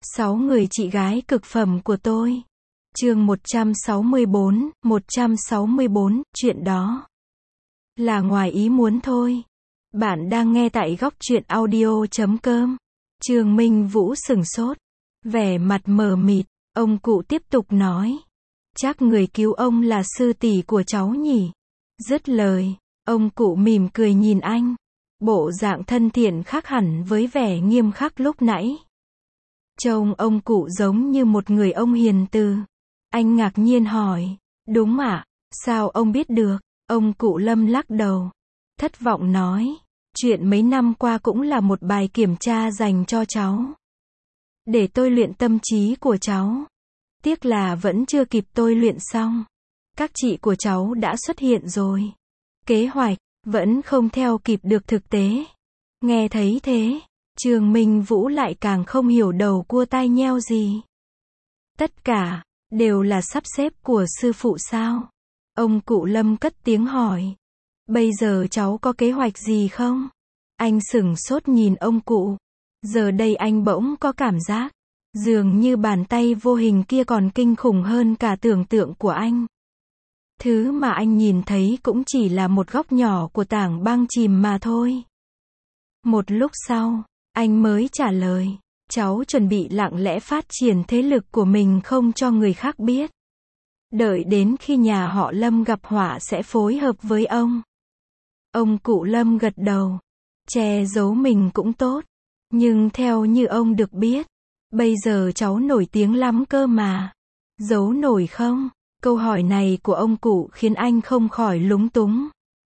6 người chị gái cực phẩm của tôi. Chương 164, chuyện đó là ngoài ý muốn thôi. Bạn đang nghe tại góc truyện audio.com. Trương Minh Vũ sửng sốt, vẻ mặt mờ mịt, ông cụ tiếp tục nói. Chắc người cứu ông là sư tỷ của cháu nhỉ? Dứt lời, ông cụ mỉm cười nhìn anh. Bộ dạng thân thiện khác hẳn với vẻ nghiêm khắc lúc nãy. Trông ông cụ giống như một người ông hiền từ. Anh ngạc nhiên hỏi, đúng ạ, sao ông biết được? Ông cụ Lâm lắc đầu, thất vọng nói, chuyện mấy năm qua cũng là một bài kiểm tra dành cho cháu. Để tôi luyện tâm trí của cháu. Tiếc là vẫn chưa kịp tôi luyện xong. Các chị của cháu đã xuất hiện rồi. Kế hoạch vẫn không theo kịp được thực tế. Nghe thấy thế, Trương Minh Vũ lại càng không hiểu đầu cua tai nheo gì. Tất cả đều là sắp xếp của sư phụ sao? Ông cụ Lâm cất tiếng hỏi. Bây giờ cháu có kế hoạch gì không? Anh sửng sốt nhìn ông cụ. Giờ đây anh bỗng có cảm giác dường như bàn tay vô hình kia còn kinh khủng hơn cả tưởng tượng của anh. Thứ mà anh nhìn thấy cũng chỉ là một góc nhỏ của tảng băng chìm mà thôi. Một lúc sau, anh mới trả lời, cháu chuẩn bị lặng lẽ phát triển thế lực của mình không cho người khác biết. Đợi đến khi nhà họ Lâm gặp họa sẽ phối hợp với ông. Ông cụ Lâm gật đầu, che giấu mình cũng tốt. Nhưng theo như ông được biết, bây giờ cháu nổi tiếng lắm cơ mà. Giấu nổi không? Câu hỏi này của ông cụ khiến anh không khỏi lúng túng.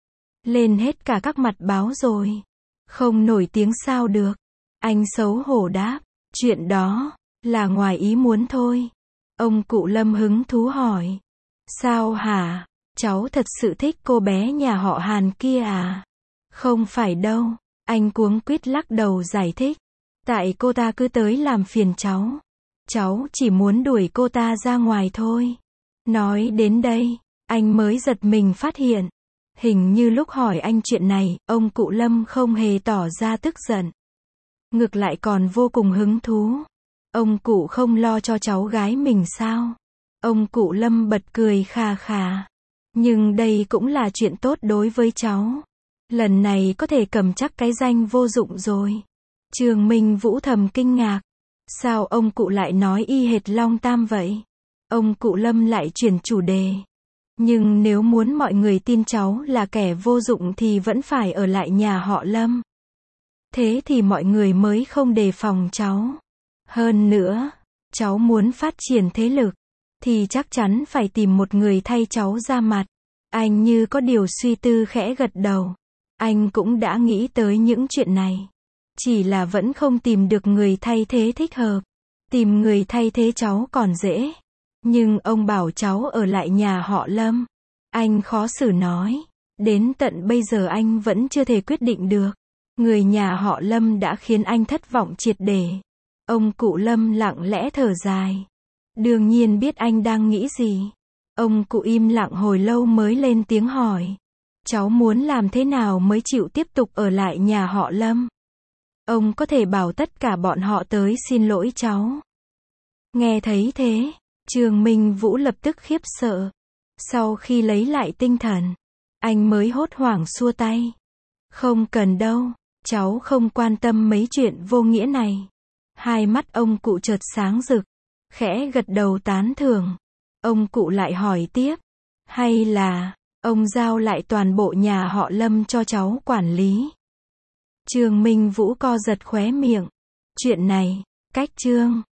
Lên hết cả các mặt báo rồi. Không nổi tiếng sao được? Anh xấu hổ đáp, chuyện đó là ngoài ý muốn thôi. Ông cụ Lâm hứng thú hỏi. Sao hả? Cháu thật sự thích cô bé nhà họ Hàn kia à? Không phải đâu. Anh cuống quýt lắc đầu giải thích. Tại cô ta cứ tới làm phiền cháu. Cháu chỉ muốn đuổi cô ta ra ngoài thôi. Nói đến đây, anh mới giật mình phát hiện. Hình như lúc hỏi anh chuyện này, ông cụ Lâm không hề tỏ ra tức giận. Ngược lại còn vô cùng hứng thú. Ông cụ không lo cho cháu gái mình sao? Ông cụ Lâm bật cười khà khà. Nhưng đây cũng là chuyện tốt đối với cháu. Lần này có thể cầm chắc cái danh vô dụng rồi. Trương Minh Vũ thầm kinh ngạc. Sao ông cụ lại nói y hệt Long Tam vậy? Ông cụ Lâm lại chuyển chủ đề. Nhưng nếu muốn mọi người tin cháu là kẻ vô dụng thì vẫn phải ở lại nhà họ Lâm. Thế thì mọi người mới không đề phòng cháu. Hơn nữa, cháu muốn phát triển thế lực, thì chắc chắn phải tìm một người thay cháu ra mặt. Anh như có điều suy tư khẽ gật đầu. Anh cũng đã nghĩ tới những chuyện này. Chỉ là vẫn không tìm được người thay thế thích hợp. Tìm người thay thế cháu còn dễ. Nhưng ông bảo cháu ở lại nhà họ Lâm. Anh khó xử nói. Đến tận bây giờ anh vẫn chưa thể quyết định được. Người nhà họ Lâm đã khiến anh thất vọng triệt để. Ông cụ Lâm lặng lẽ thở dài. Đương nhiên biết anh đang nghĩ gì. Ông cụ im lặng hồi lâu mới lên tiếng hỏi. Cháu muốn làm thế nào mới chịu tiếp tục ở lại nhà họ Lâm? Ông có thể bảo tất cả bọn họ tới xin lỗi cháu. Nghe thấy thế, Trương Minh Vũ lập tức khiếp sợ. Sau khi lấy lại tinh thần, anh mới hốt hoảng xua tay. Không cần đâu, cháu không quan tâm mấy chuyện vô nghĩa này. Hai mắt ông cụ chợt sáng rực, khẽ gật đầu tán thưởng. Ông cụ lại hỏi tiếp, hay là ông giao lại toàn bộ nhà họ Lâm cho cháu quản lý? Trương Minh Vũ co giật khóe miệng. Chuyện này, cách Trương